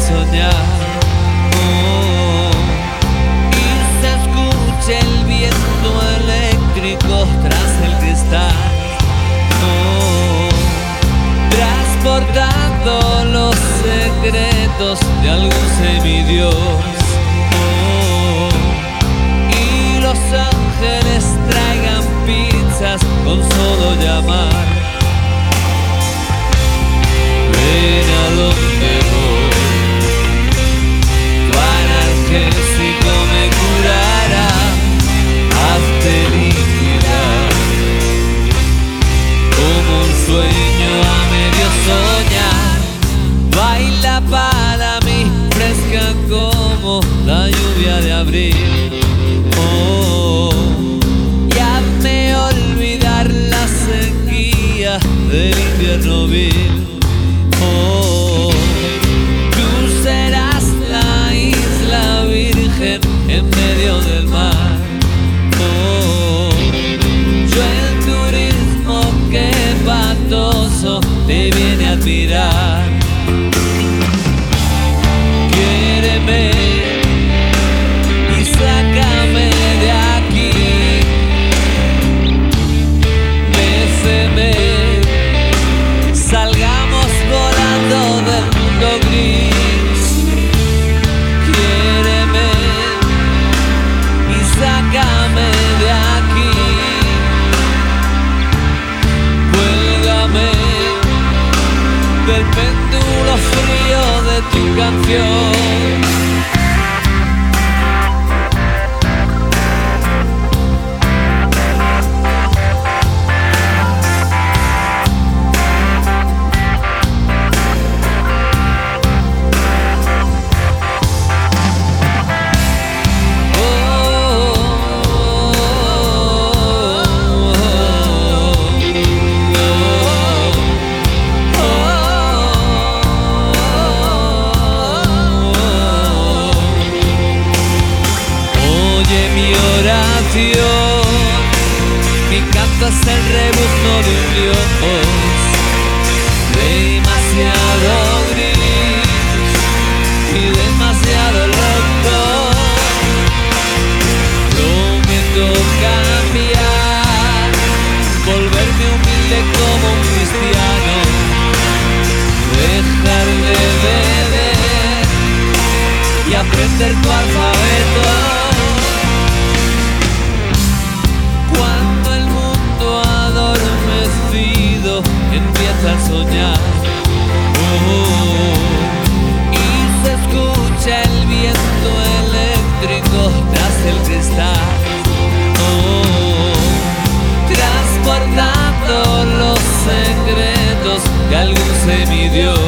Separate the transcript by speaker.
Speaker 1: soñar. Y se escucha el viento eléctrico tras el cristal, transportando los secretos de algún semidios. Y los ángeles traigan pizzas con solo llamar. Ven a donde voy, tu analgésico me curará. Hazte liquidar como un sueño a medio soñar. Baila para mí, fresca como la lluvia de abril. Y hazme olvidar la sequía del invierno vil. Tú serás la isla virgen en medio del mar. Yo el turismo que patoso te viene a admirar. Quiéreme y sácame de aquí. Béseme, salgamos volando del mundo gris. Quiéreme y sácame de aquí. Cuélgame del péndulo frío de tu canción. Mi canto es el rebuzno de un dios demasiado gris y demasiado loco. Prometo cambiar, volverme humilde como un cristiano, dejar de beber y aprender tu alfabeto. Empieza a soñar, y se escucha el viento eléctrico tras el cristal, transportando los secretos de algún semidios.